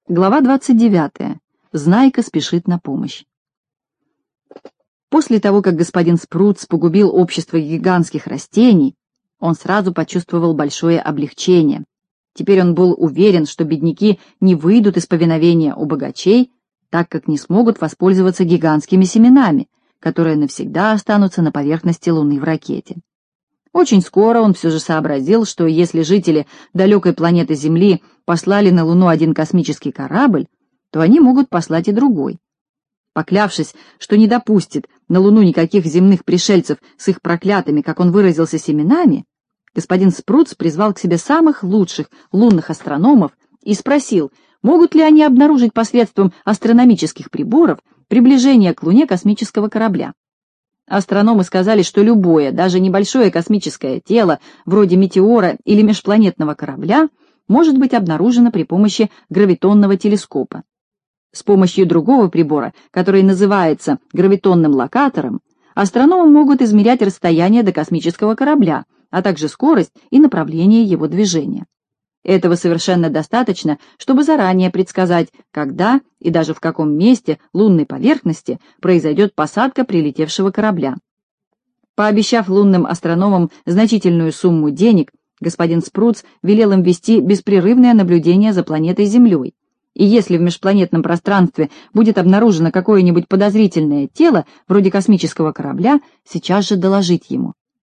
Глава 29. Знайка спешит на помощь. После того, как господин Спруц погубил общество гигантских растений, он сразу почувствовал большое облегчение. Теперь он был уверен, что бедняки не выйдут из повиновения у богачей, так как не смогут воспользоваться гигантскими семенами, которые навсегда останутся на поверхности Луны в ракете. Очень скоро он все же сообразил, что если жители далекой планеты Земли послали на Луну один космический корабль, то они могут послать и другой. Поклявшись, что не допустит на Луну никаких земных пришельцев с их проклятыми, как он выразился, семенами, господин Спруц призвал к себе самых лучших лунных астрономов и спросил, могут ли они обнаружить посредством астрономических приборов приближение к Луне космического корабля. Астрономы сказали, что любое, даже небольшое космическое тело, вроде метеора или межпланетного корабля, может быть обнаружено при помощи гравитонного телескопа. С помощью другого прибора, который называется гравитонным локатором, астрономы могут измерять расстояние до космического корабля, а также скорость и направление его движения. Этого совершенно достаточно, чтобы заранее предсказать, когда и даже в каком месте лунной поверхности произойдет посадка прилетевшего корабля. Пообещав лунным астрономам значительную сумму денег, господин Спруц велел им вести беспрерывное наблюдение за планетой Землей, и если в межпланетном пространстве будет обнаружено какое-нибудь подозрительное тело, вроде космического корабля, сейчас же доложить ему.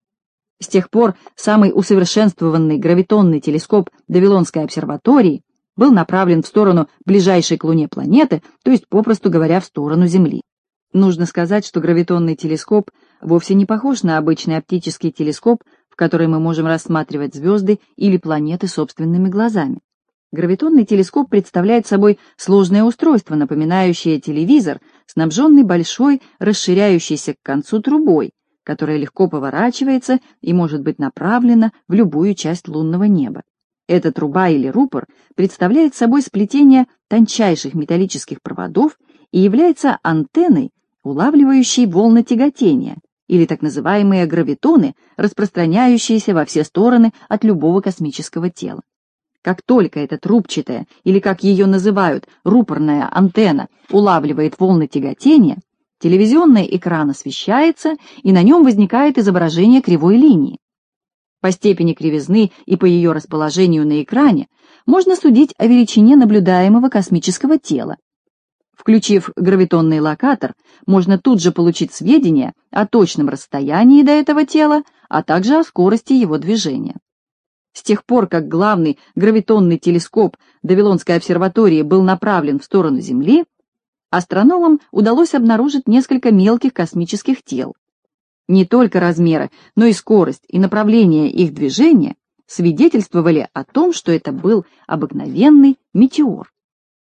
С тех пор самый усовершенствованный гравитонный телескоп Вавилонской обсерватории был направлен в сторону ближайшей к Луне планеты, то есть, попросту говоря, в сторону Земли. Нужно сказать, что гравитонный телескоп вовсе не похож на обычный оптический телескоп, в который мы можем рассматривать звезды или планеты собственными глазами. Гравитонный телескоп представляет собой сложное устройство, напоминающее телевизор, снабженный большой, расширяющейся к концу трубой, которая легко поворачивается и может быть направлена в любую часть лунного неба. Эта труба или рупор представляет собой сплетение тончайших металлических проводов и является антенной, улавливающей волны тяготения, или так называемые гравитоны, распространяющиеся во все стороны от любого космического тела. Как только эта трубчатая, или как ее называют, рупорная антенна улавливает волны тяготения, телевизионный экран освещается, и на нем возникает изображение кривой линии. По степени кривизны и по ее расположению на экране можно судить о величине наблюдаемого космического тела. Включив гравитонный локатор, можно тут же получить сведения о точном расстоянии до этого тела, а также о скорости его движения. С тех пор, как главный гравитонный телескоп Вавилонской обсерватории был направлен в сторону Земли, астрономам удалось обнаружить несколько мелких космических тел. Не только размеры, но и скорость и направление их движения свидетельствовали о том, что это был обыкновенный метеор.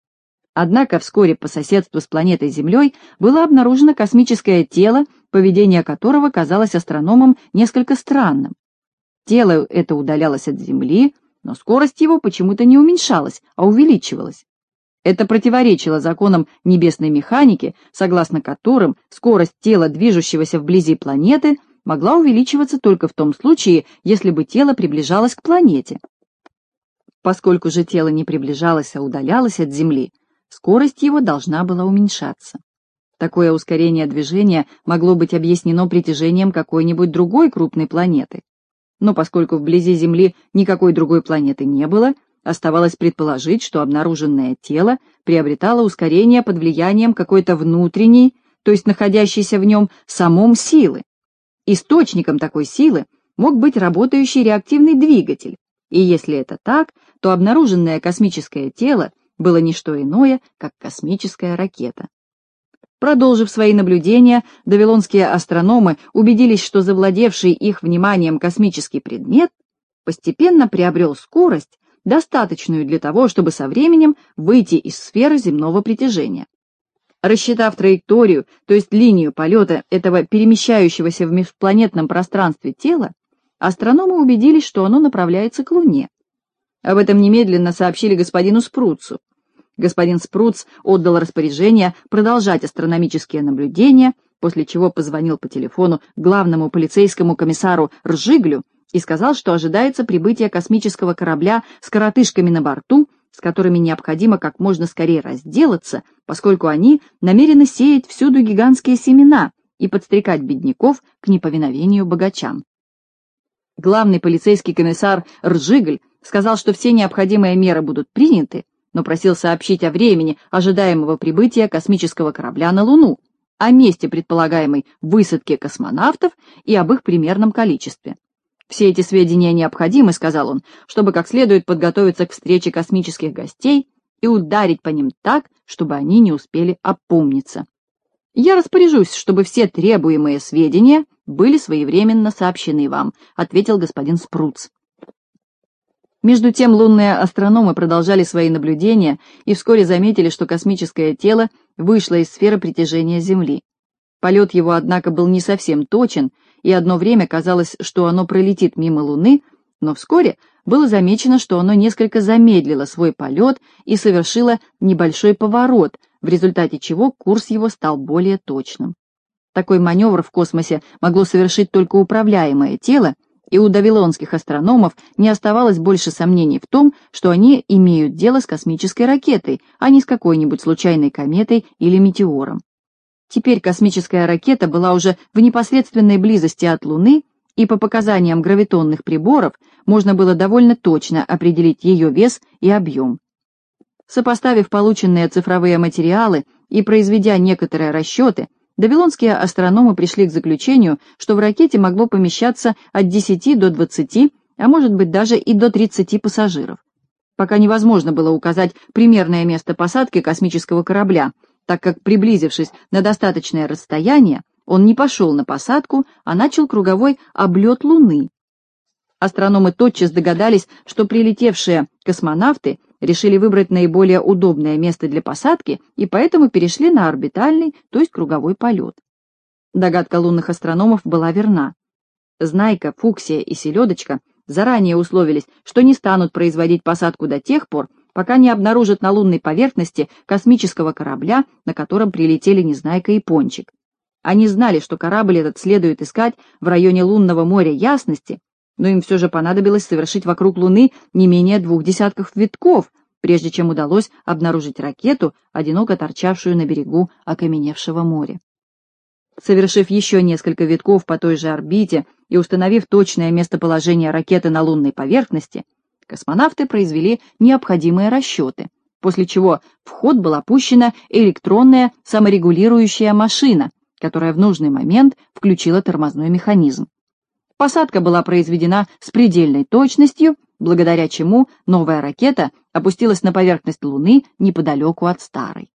Однако вскоре по соседству с планетой Землей было обнаружено космическое тело, поведение которого казалось астрономам несколько странным. Тело это удалялось от Земли, но скорость его почему-то не уменьшалась, а увеличивалась. Это противоречило законам небесной механики, согласно которым скорость тела, движущегося вблизи планеты, могла увеличиваться только в том случае, если бы тело приближалось к планете. Поскольку же тело не приближалось, а удалялось от Земли, скорость его должна была уменьшаться. Такое ускорение движения могло быть объяснено притяжением какой-нибудь другой крупной планеты. Но поскольку вблизи Земли никакой другой планеты не было, оставалось предположить, что обнаруженное тело приобретало ускорение под влиянием какой-то внутренней, то есть находящейся в нем самом силы. Источником такой силы мог быть работающий реактивный двигатель, и если это так, то обнаруженное космическое тело было не что иное, как космическая ракета. Продолжив свои наблюдения, вавилонские астрономы убедились, что завладевший их вниманием космический предмет постепенно приобрел скорость, достаточную для того, чтобы со временем выйти из сферы земного притяжения. Рассчитав траекторию, то есть линию полета этого перемещающегося в межпланетном пространстве тела, астрономы убедились, что оно направляется к Луне. Об этом немедленно сообщили господину Спруцу. Господин Спруц отдал распоряжение продолжать астрономические наблюдения, после чего позвонил по телефону главному полицейскому комиссару Ржиглю и сказал, что ожидается прибытие космического корабля с коротышками на борту с которыми необходимо как можно скорее разделаться, поскольку они намерены сеять всюду гигантские семена и подстрекать бедняков к неповиновению богачам. Главный полицейский комиссар Ржигль сказал, что все необходимые меры будут приняты, но просил сообщить о времени ожидаемого прибытия космического корабля на Луну, о месте предполагаемой высадки космонавтов и об их примерном количестве. «Все эти сведения необходимы, — сказал он, — чтобы как следует подготовиться к встрече космических гостей и ударить по ним так, чтобы они не успели опомниться. Я распоряжусь, чтобы все требуемые сведения были своевременно сообщены вам», — ответил господин Спруц. Между тем лунные астрономы продолжали свои наблюдения и вскоре заметили, что космическое тело вышло из сферы притяжения Земли. Полет его, однако, был не совсем точен, и одно время казалось, что оно пролетит мимо Луны, но вскоре было замечено, что оно несколько замедлило свой полет и совершило небольшой поворот, в результате чего курс его стал более точным. Такой маневр в космосе могло совершить только управляемое тело, и у вавилонских астрономов не оставалось больше сомнений в том, что они имеют дело с космической ракетой, а не с какой-нибудь случайной кометой или метеором. Теперь космическая ракета была уже в непосредственной близости от Луны, и по показаниям гравитонных приборов можно было довольно точно определить ее вес и объем. Сопоставив полученные цифровые материалы и произведя некоторые расчеты, вавилонские астрономы пришли к заключению, что в ракете могло помещаться от 10 до 20, а может быть даже и до 30 пассажиров. Пока невозможно было указать примерное место посадки космического корабля, так как, приблизившись на достаточное расстояние, он не пошел на посадку, а начал круговой облет Луны. Астрономы тотчас догадались, что прилетевшие космонавты решили выбрать наиболее удобное место для посадки и поэтому перешли на орбитальный, то есть круговой полет. Догадка лунных астрономов была верна. Знайка, Фуксия и Селедочка заранее условились, что не станут производить посадку до тех пор, пока не обнаружат на лунной поверхности космического корабля, на котором прилетели Незнайка и Пончик. Они знали, что корабль этот следует искать в районе лунного моря Ясности, но им все же понадобилось совершить вокруг Луны не менее 2 десятков витков, прежде чем удалось обнаружить ракету, одиноко торчавшую на берегу окаменевшего моря. Совершив еще несколько витков по той же орбите и установив точное местоположение ракеты на лунной поверхности, космонавты произвели необходимые расчеты, после чего в ход была пущена электронная саморегулирующая машина, которая в нужный момент включила тормозной механизм. Посадка была произведена с предельной точностью, благодаря чему новая ракета опустилась на поверхность Луны неподалеку от старой.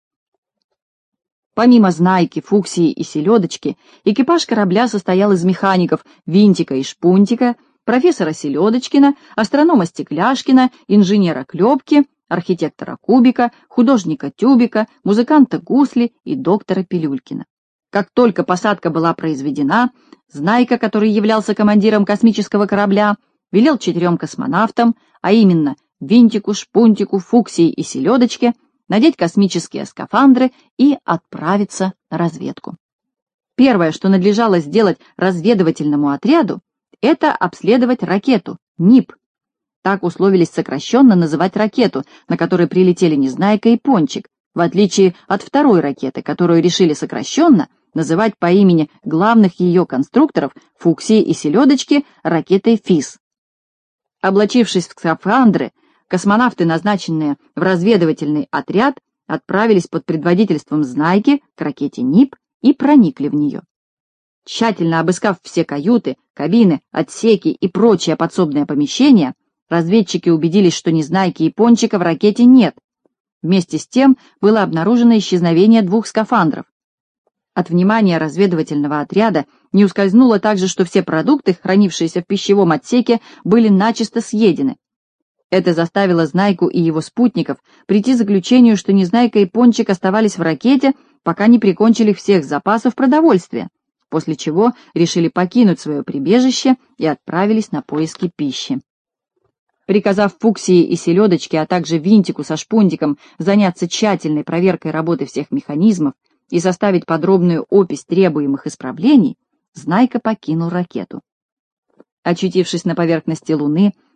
Помимо Знайки, Фуксии и Селедочки, экипаж корабля состоял из механиков Винтика и Шпунтика, профессора Селедочкина, астронома Стекляшкина, инженера Клепки, архитектора Кубика, художника Тюбика, музыканта Гусли и доктора Пилюлькина. Как только посадка была произведена, Знайка, который являлся командиром космического корабля, велел 4 космонавтам, а именно Винтику, Шпунтику, Фуксии и Селедочке, надеть космические скафандры и отправиться на разведку. Первое, что надлежало сделать разведывательному отряду, это обследовать ракету НИП. Так условились сокращенно называть ракету, на которой прилетели Незнайка и Пончик, в отличие от второй ракеты, которую решили сокращенно называть по имени главных ее конструкторов Фуксии и Селедочки ракетой ФИС. Облачившись в скафандры, космонавты, назначенные в разведывательный отряд, отправились под предводительством Знайки к ракете НИП и проникли в нее. Тщательно обыскав все каюты, кабины, отсеки и прочие подсобные помещения, разведчики убедились, что Незнайки и Пончика в ракете нет. Вместе с тем было обнаружено исчезновение 2 скафандров. От внимания разведывательного отряда не ускользнуло также, что все продукты, хранившиеся в пищевом отсеке, были начисто съедены. Это заставило Знайку и его спутников прийти к заключению, что Незнайка и Пончик оставались в ракете, пока не прикончили всех запасов продовольствия, после чего решили покинуть свое прибежище и отправились на поиски пищи. Приказав Фуксии и Селедочке, а также Винтику со Шпунтиком заняться тщательной проверкой работы всех механизмов и составить подробную опись требуемых исправлений, Знайка покинул ракету. Очутившись на поверхности Луны,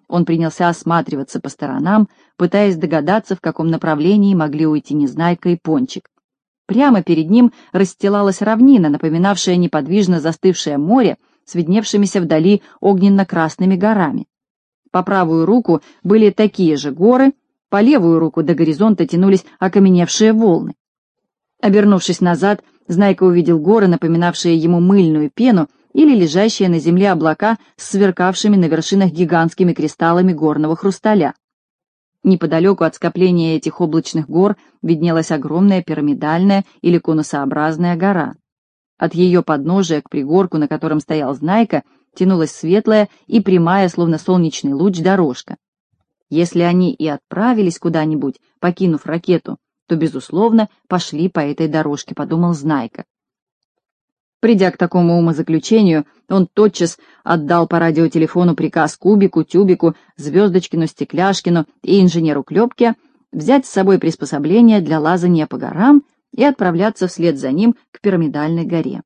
Он принялся осматриваться по сторонам, пытаясь догадаться, в каком направлении могли уйти Незнайка и Пончик. Прямо перед ним расстилалась равнина, напоминавшая неподвижно застывшее море с видневшимися вдали огненно-красными горами. По правую руку были такие же горы, по левую руку до горизонта тянулись окаменевшие волны. Обернувшись назад, Знайка увидел горы, напоминавшие ему мыльную пену, или лежащие на земле облака с сверкавшими на вершинах гигантскими кристаллами горного хрусталя. Неподалеку от скопления этих облачных гор виднелась огромная пирамидальная или конусообразная гора. От ее подножия к пригорку, на котором стоял Знайка, тянулась светлая и прямая, словно солнечный луч, дорожка. Если они и отправились куда-нибудь, покинув ракету, то, безусловно, пошли по этой дорожке, подумал Знайка. Придя к такому умозаключению, он тотчас отдал по радиотелефону приказ Кубику, Тюбику, Звездочкину, Стекляшкину и инженеру Клепке взять с собой приспособления для лазания по горам и отправляться вслед за ним к пирамидальной горе.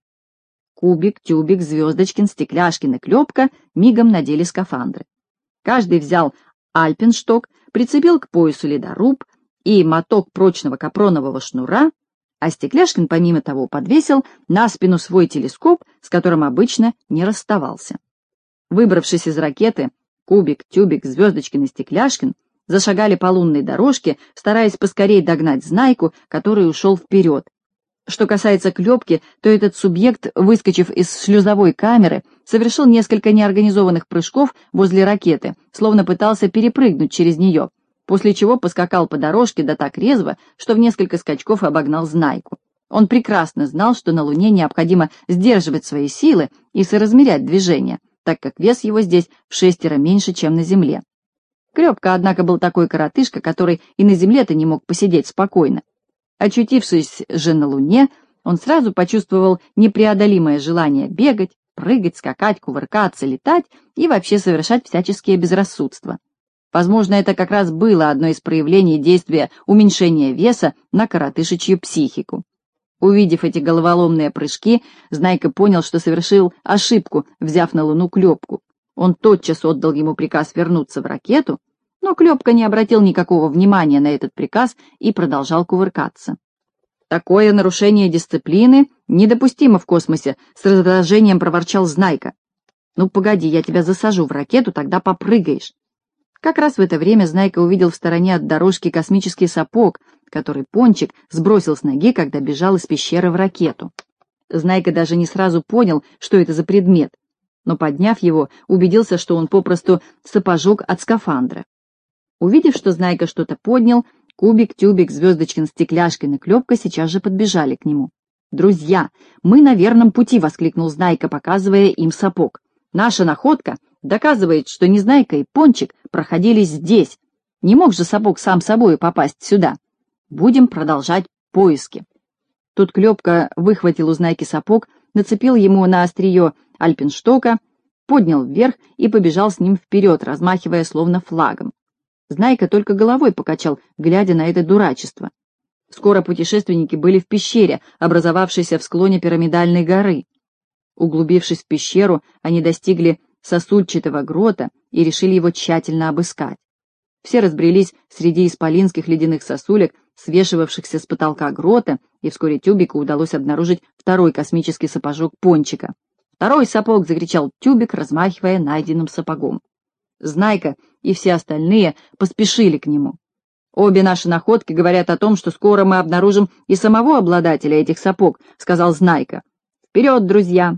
Кубик, Тюбик, Звездочкин, Стекляшкин и Клепка мигом надели скафандры. Каждый взял альпеншток, прицепил к поясу ледоруб и моток прочного капронового шнура, а Стекляшкин, помимо того, подвесил на спину свой телескоп, с которым обычно не расставался. Выбравшись из ракеты, Кубик, Тюбик, Звездочкин и Стекляшкин зашагали по лунной дорожке, стараясь поскорее догнать Знайку, который ушел вперед. Что касается Клепки, то этот субъект, выскочив из шлюзовой камеры, совершил несколько неорганизованных прыжков возле ракеты, словно пытался перепрыгнуть через нее, после чего поскакал по дорожке да так резво, что в несколько скачков обогнал Знайку. Он прекрасно знал, что на Луне необходимо сдерживать свои силы и соразмерять движение, так как вес его здесь в 6 меньше, чем на Земле. Клепка, однако, был такой коротышка, который и на Земле-то не мог посидеть спокойно. Очутившись же на Луне, он сразу почувствовал непреодолимое желание бегать, прыгать, скакать, кувыркаться, летать и вообще совершать всяческие безрассудства. Возможно, это как раз было одно из проявлений действия уменьшения веса на коротышечью психику. Увидев эти головоломные прыжки, Знайка понял, что совершил ошибку, взяв на Луну Клепку. Он тотчас отдал ему приказ вернуться в ракету, но Клепка не обратил никакого внимания на этот приказ и продолжал кувыркаться. «Такое нарушение дисциплины недопустимо в космосе», — с раздражением проворчал Знайка. «Ну, погоди, я тебя засажу в ракету, тогда попрыгаешь». Как раз в это время Знайка увидел в стороне от дорожки космический сапог, который Пончик сбросил с ноги, когда бежал из пещеры в ракету. Знайка даже не сразу понял, что это за предмет, но, подняв его, убедился, что он попросту сапожок от скафандра. Увидев, что Знайка что-то поднял, Кубик, Тюбик, Звездочкин, Стекляшкин и Клепка сейчас же подбежали к нему. «Друзья, мы на верном пути!» — воскликнул Знайка, показывая им сапог. «Наша находка доказывает, что Незнайка и Пончик проходили здесь. Не мог же сапог сам собой попасть сюда. Будем продолжать поиски». Тут Клепка выхватил у Знайки сапог, нацепил ему на острие альпенштока, поднял вверх и побежал с ним вперед, размахивая словно флагом. Знайка только головой покачал, глядя на это дурачество. Скоро путешественники были в пещере, образовавшейся в склоне пирамидальной горы. Углубившись в пещеру, они достигли сосульчатого грота и решили его тщательно обыскать. Все разбрелись среди исполинских ледяных сосулек, свешивавшихся с потолка грота, и вскоре Тюбику удалось обнаружить второй космический сапожок Пончика. «Второй сапог!» — закричал Тюбик, размахивая найденным сапогом. Знайка и все остальные поспешили к нему. «Обе наши находки говорят о том, что скоро мы обнаружим и самого обладателя этих сапог», — сказал Знайка. «Вперед, друзья!»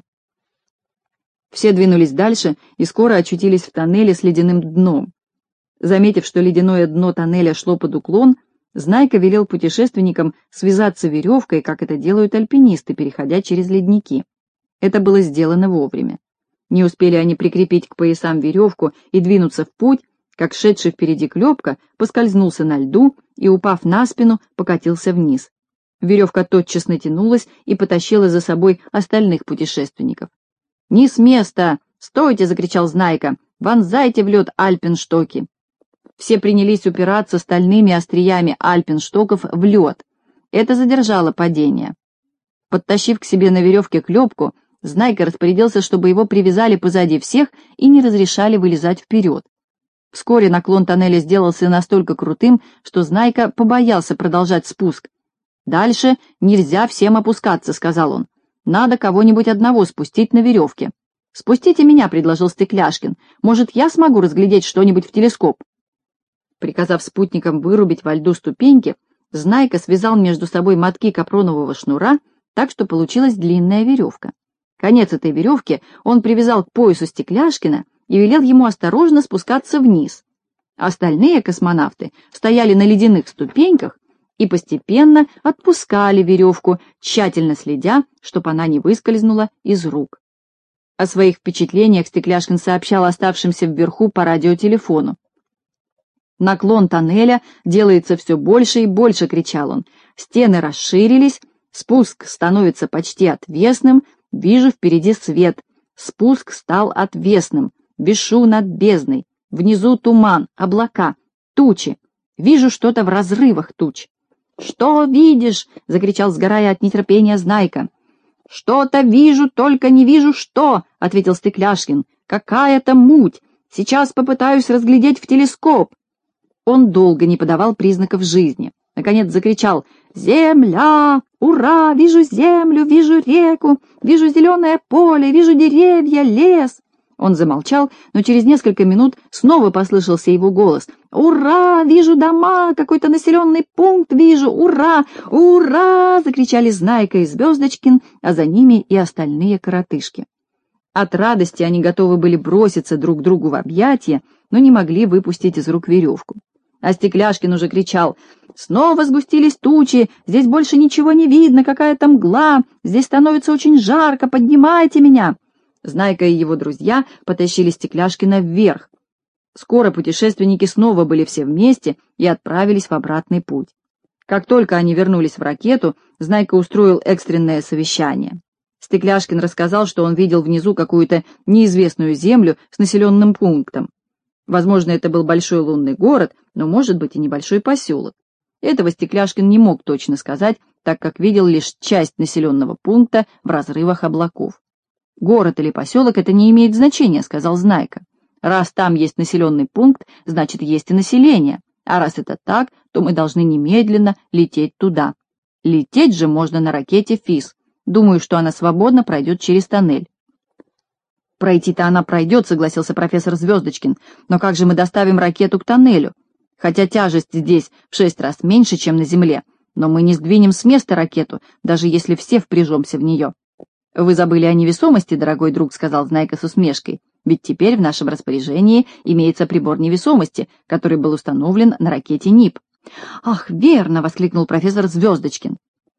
Все двинулись дальше и скоро очутились в тоннеле с ледяным дном. Заметив, что ледяное дно тоннеля шло под уклон, Знайка велел путешественникам связаться веревкой, как это делают альпинисты, переходя через ледники. Это было сделано вовремя. Не успели они прикрепить к поясам веревку и двинуться в путь, как шедший впереди Клепка поскользнулся на льду и, упав на спину, покатился вниз. Веревка тотчас натянулась и потащила за собой остальных путешественников. «Не с места! Стойте!» — закричал Знайка. «Вонзайте в лед альпенштоки!» Все принялись упираться стальными остриями альпенштоков в лед. Это задержало падение. Подтащив к себе на веревке Клепку, Знайка распорядился, чтобы его привязали позади всех и не разрешали вылезать вперед. Вскоре наклон тоннеля сделался настолько крутым, что Знайка побоялся продолжать спуск. «Дальше нельзя всем опускаться», — сказал он. «Надо кого-нибудь одного спустить на веревке». «Спустите меня», — предложил Стекляшкин. «Может, я смогу разглядеть что-нибудь в телескоп?» Приказав спутникам вырубить во льду ступеньки, Знайка связал между собой мотки капронового шнура, так что получилась длинная веревка. Конец этой веревки он привязал к поясу Стекляшкина и велел ему осторожно спускаться вниз. Остальные космонавты стояли на ледяных ступеньках и постепенно отпускали веревку, тщательно следя, чтобы она не выскользнула из рук. О своих впечатлениях Стекляшкин сообщал оставшимся вверху по радиотелефону. «Наклон тоннеля делается все больше и больше», — кричал он. «Стены расширились, спуск становится почти отвесным, вижу впереди свет. Спуск стал отвесным, вишу над бездной. Внизу туман, облака, тучи. Вижу что-то в разрывах туч». «Что видишь?» — закричал, сгорая от нетерпения, Знайка. «Что-то вижу, только не вижу что», — ответил Стекляшкин. «Какая-то муть. Сейчас попытаюсь разглядеть в телескоп». Он долго не подавал признаков жизни. Наконец закричал: «Земля! Ура! Вижу землю, вижу реку, вижу зеленое поле, вижу деревья, лес!» Он замолчал, но через несколько минут снова послышался его голос: «Ура! Вижу дома, какой-то населенный пункт вижу! Ура! Ура!» — закричали Знайка и Звездочкин, а за ними и остальные коротышки. От радости они готовы были броситься друг другу в объятия, но не могли выпустить из рук веревку. А Стекляшкин уже кричал: «Снова сгустились тучи, здесь больше ничего не видно, какая-то мгла, здесь становится очень жарко, поднимайте меня!» Знайка и его друзья потащили Стекляшкина вверх. Скоро путешественники снова были все вместе и отправились в обратный путь. Как только они вернулись в ракету, Знайка устроил экстренное совещание. Стекляшкин рассказал, что он видел внизу какую-то неизвестную землю с населенным пунктом. Возможно, это был большой лунный город, но, может быть, и небольшой поселок. Этого Стекляшкин не мог точно сказать, так как видел лишь часть населенного пункта в разрывах облаков. «Город или поселок — это не имеет значения», — сказал Знайка. «Раз там есть населенный пункт, значит, есть и население. А раз это так, то мы должны немедленно лететь туда. Лететь же можно на ракете «ФИС». Думаю, что она свободно пройдет через тоннель». «Пройти-то она пройдет», — согласился профессор Звездочкин. «Но как же мы доставим ракету к тоннелю? Хотя тяжесть здесь в 6 раз меньше, чем на Земле, но мы не сдвинем с места ракету, даже если все впряжемся в нее». «Вы забыли о невесомости, дорогой друг», — сказал Знайка с усмешкой. «Ведь теперь в нашем распоряжении имеется прибор невесомости, который был установлен на ракете НИП». «Ах, верно!» — воскликнул профессор Звездочкин.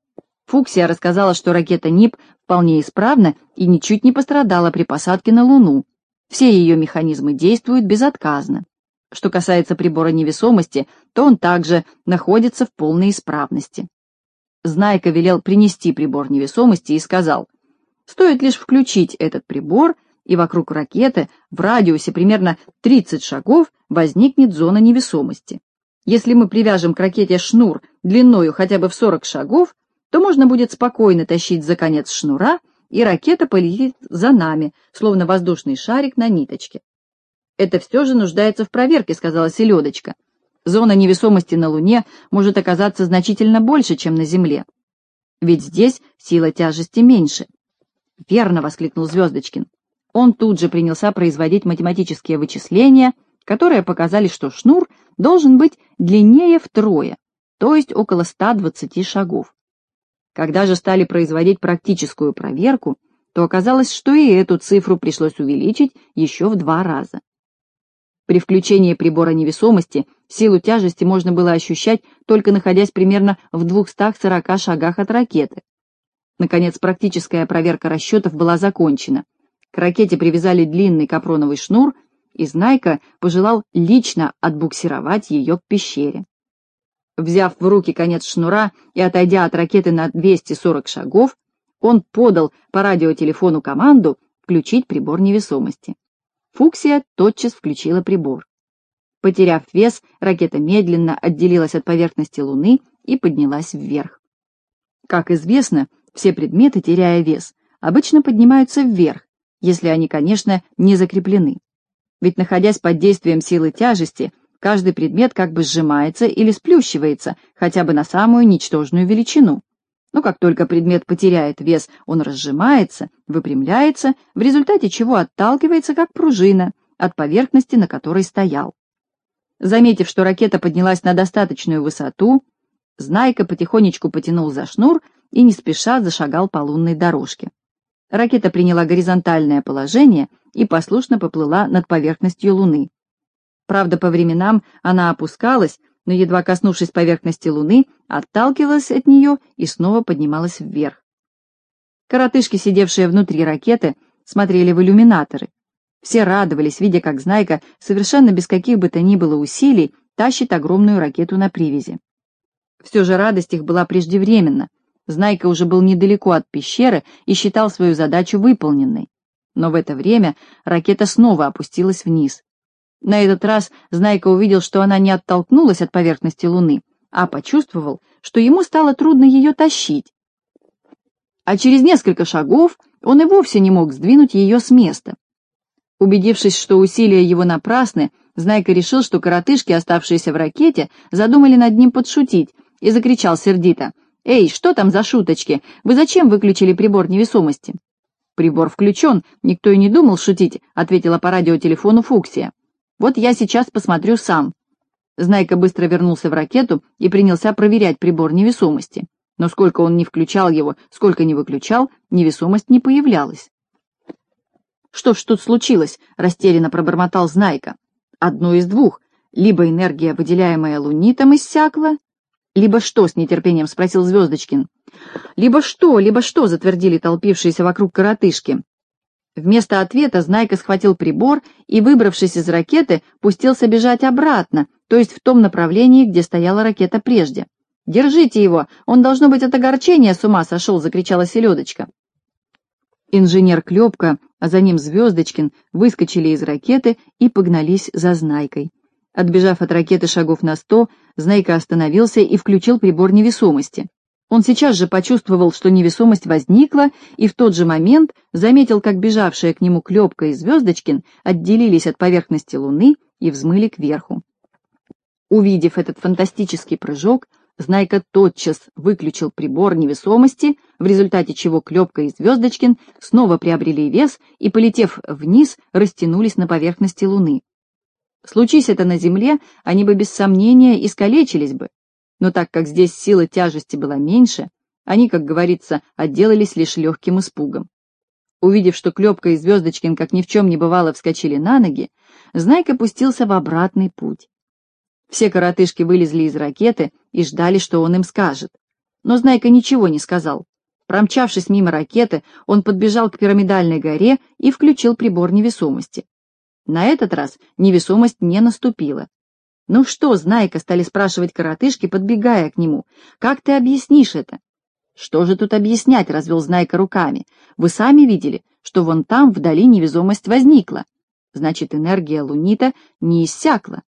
Фуксия рассказала, что ракета НИП вполне исправна и ничуть не пострадала при посадке на Луну. Все ее механизмы действуют безотказно. Что касается прибора невесомости, то он также находится в полной исправности. Знайка велел принести прибор невесомости и сказал: «Стоит лишь включить этот прибор, и вокруг ракеты в радиусе примерно 30 шагов возникнет зона невесомости. Если мы привяжем к ракете шнур длиною хотя бы в 40 шагов, то можно будет спокойно тащить за конец шнура, и ракета полетит за нами, словно воздушный шарик на ниточке». «Это все же нуждается в проверке», — сказала Селедочка. «Зона невесомости на Луне может оказаться значительно больше, чем на Земле. Ведь здесь сила тяжести меньше». «Верно», — воскликнул Звездочкин. Он тут же принялся производить математические вычисления, которые показали, что шнур должен быть длиннее втрое, то есть около 120 шагов. Когда же стали производить практическую проверку, то оказалось, что и эту цифру пришлось увеличить еще в 2 раза. При включении прибора невесомости силу тяжести можно было ощущать, только находясь примерно в 240 шагах от ракеты. Наконец, практическая проверка расчетов была закончена. К ракете привязали длинный капроновый шнур, и Знайка пожелал лично отбуксировать ее к пещере. Взяв в руки конец шнура и отойдя от ракеты на 240 шагов, он подал по радиотелефону команду включить прибор невесомости. Фуксия тотчас включила прибор. Потеряв вес, ракета медленно отделилась от поверхности Луны и поднялась вверх. Как известно, все предметы, теряя вес, обычно поднимаются вверх, если они, конечно, не закреплены. Ведь, находясь под действием силы тяжести, каждый предмет как бы сжимается или сплющивается, хотя бы на самую ничтожную величину. Но как только предмет потеряет вес, он разжимается, выпрямляется, в результате чего отталкивается, как пружина, от поверхности, на которой стоял. Заметив, что ракета поднялась на достаточную высоту, Знайка потихонечку потянул за шнур и не спеша зашагал по лунной дорожке. Ракета приняла горизонтальное положение и послушно поплыла над поверхностью Луны. Правда, по временам она опускалась, но, едва коснувшись поверхности Луны, отталкивалась от нее и снова поднималась вверх. Коротышки, сидевшие внутри ракеты, смотрели в иллюминаторы. Все радовались, видя, как Знайка совершенно без каких бы то ни было усилий тащит огромную ракету на привязи. Все же радость их была преждевременна. Знайка уже был недалеко от пещеры и считал свою задачу выполненной. Но в это время ракета снова опустилась вниз. На этот раз Знайка увидел, что она не оттолкнулась от поверхности Луны, а почувствовал, что ему стало трудно ее тащить. А через несколько шагов он и вовсе не мог сдвинуть ее с места. Убедившись, что усилия его напрасны, Знайка решил, что коротышки, оставшиеся в ракете, задумали над ним подшутить, и закричал сердито: «Эй, что там за шуточки? Вы зачем выключили прибор невесомости?» «Прибор включен, никто и не думал шутить», — ответила по радиотелефону Фуксия. «Вот я сейчас посмотрю сам». Знайка быстро вернулся в ракету и принялся проверять прибор невесомости. Но сколько он ни включал его, сколько ни выключал, невесомость не появлялась. «Что ж тут случилось?» — растерянно пробормотал Знайка. «Одно из двух. Либо энергия, выделяемая лунитом, иссякла, либо что?» — с нетерпением спросил Звездочкин. Либо что, — затвердили толпившиеся вокруг коротышки. Вместо ответа Знайка схватил прибор и, выбравшись из ракеты, пустился бежать обратно, то есть в том направлении, где стояла ракета прежде. «Держите его! Он, должно быть, от огорчения с ума сошел!» — закричала Селедочка. Инженер Клепка, а за ним Звездочкин, выскочили из ракеты и погнались за Знайкой. Отбежав от ракеты шагов на 100, Знайка остановился и включил прибор невесомости. Он сейчас же почувствовал, что невесомость возникла, и в тот же момент заметил, как бежавшие к нему Клепка и Звездочкин отделились от поверхности Луны и взмыли кверху. Увидев этот фантастический прыжок, Знайка тотчас выключил прибор невесомости, в результате чего Клепка и Звездочкин снова приобрели вес и, полетев вниз, растянулись на поверхности Луны. Случись это на Земле, они бы без сомнения искалечились бы, но так как здесь сила тяжести была меньше, они, как говорится, отделались лишь легким испугом. Увидев, что Клепка и Звездочкин, как ни в чем не бывало, вскочили на ноги, Знайка пустился в обратный путь. Все коротышки вылезли из ракеты и ждали, что он им скажет. Но Знайка ничего не сказал. Промчавшись мимо ракеты, он подбежал к пирамидальной горе и включил прибор невесомости. На этот раз невесомость не наступила. «Ну что, Знайка?» — стали спрашивать коротышки, подбегая к нему. «Как ты объяснишь это?» «Что же тут объяснять?» — развел Знайка руками. «Вы сами видели, что вон там вдали невесомость возникла. Значит, энергия лунита не иссякла.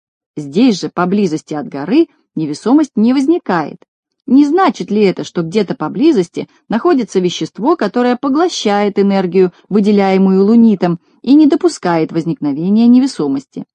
Здесь же, поблизости от горы, невесомость не возникает. Не значит ли это, что где-то поблизости находится вещество, которое поглощает энергию, выделяемую лунитом, и не допускает возникновения невесомости?»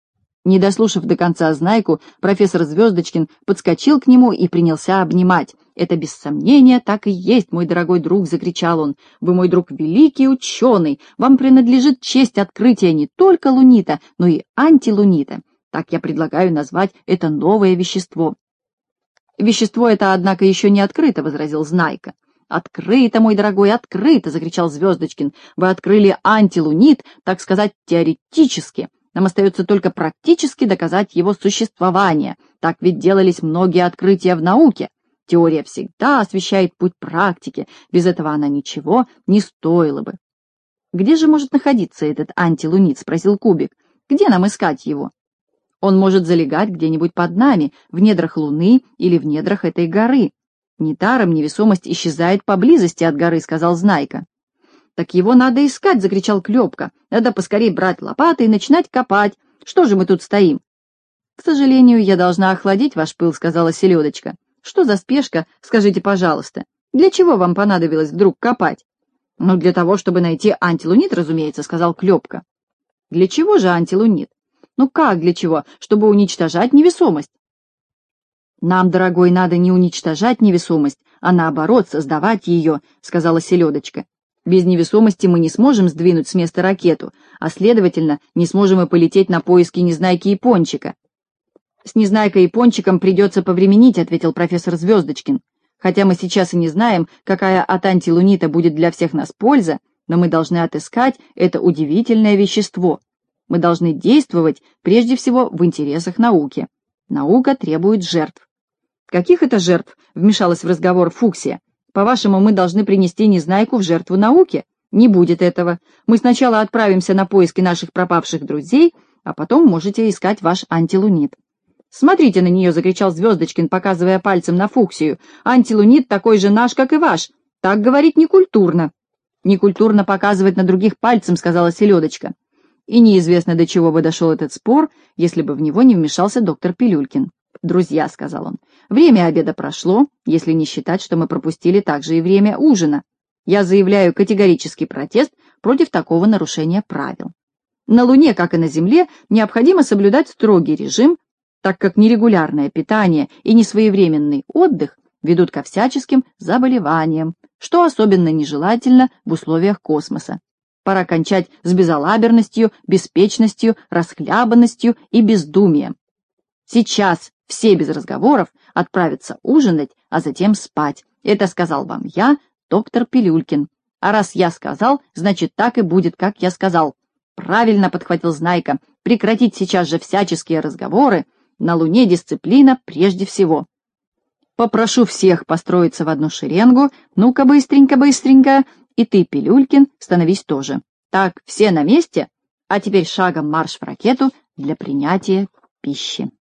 Не дослушав до конца Знайку, профессор Звездочкин подскочил к нему и принялся обнимать. «Это без сомнения так и есть, мой дорогой друг!» — закричал он. «Вы, мой друг, великий ученый! Вам принадлежит честь открытия не только лунита, но и антилунита. Так я предлагаю назвать это новое вещество». «Вещество это, однако, еще не открыто», — возразил Знайка. «Открыто, мой дорогой, открыто!» — закричал Звездочкин. «Вы открыли антилунит, так сказать, теоретически. Нам остается только практически доказать его существование. Так ведь делались многие открытия в науке. Теория всегда освещает путь практики. Без этого она ничего не стоила бы». «Где же может находиться этот антилунит?» — спросил Кубик. «Где нам искать его?» «Он может залегать где-нибудь под нами, в недрах Луны или в недрах этой горы. Недаром невесомость исчезает поблизости от горы», — сказал Знайка. «Так его надо искать!» — закричал Клепка. «Надо поскорее брать лопаты и начинать копать. Что же мы тут стоим?» «К сожалению, я должна охладить ваш пыл», — сказала Селедочка. «Что за спешка, скажите, пожалуйста? Для чего вам понадобилось вдруг копать?» «Ну, для того, чтобы найти антилунит, разумеется», — сказал Клепка. Для чего же антилунит? Ну как для чего? Чтобы уничтожать невесомость. Нам, дорогой, надо не уничтожать невесомость, а наоборот создавать ее, сказала Селедочка. Без невесомости мы не сможем сдвинуть с места ракету, а следовательно, не сможем и полететь на поиски Незнайки и Пончика. С Незнайкой и Пончиком придется повременить, ответил профессор Звездочкин. Хотя мы сейчас и не знаем, какая от антилунита будет для всех нас польза, но мы должны отыскать это удивительное вещество. Мы должны действовать прежде всего в интересах науки. Наука требует жертв. Каких это жертв? Вмешалась в разговор Фуксия. По-вашему, мы должны принести Незнайку в жертву науке? Не будет этого. Мы сначала отправимся на поиски наших пропавших друзей, а потом можете искать ваш антилунит. «Смотрите на нее!» — закричал Звездочкин, показывая пальцем на Фуксию. «Антилунит такой же наш, как и ваш. Так говорить некультурно». «Некультурно показывать на других пальцем», — сказала Селедочка. И неизвестно, до чего бы дошел этот спор, если бы в него не вмешался доктор Пилюлькин. «Друзья», — сказал он, — «время обеда прошло, если не считать, что мы пропустили также и время ужина. Я заявляю категорический протест против такого нарушения правил. На Луне, как и на Земле, необходимо соблюдать строгий режим, так как нерегулярное питание и несвоевременный отдых ведут ко всяческим заболеваниям, что особенно нежелательно в условиях космоса. Пора кончать с безалаберностью, беспечностью, расхлябанностью и бездумием. Сейчас все без разговоров отправятся ужинать, а затем спать. Это сказал вам я, доктор Пилюлькин. А раз я сказал, значит так и будет, как я сказал. Правильно, подхватил Знайка, прекратить сейчас же всяческие разговоры. На Луне дисциплина прежде всего. Попрошу всех построиться в одну шеренгу. Ну-ка, быстренько, быстренько. И ты, Пилюлькин, становись тоже. Так, все на месте? А теперь шагом марш в ракету для принятия пищи.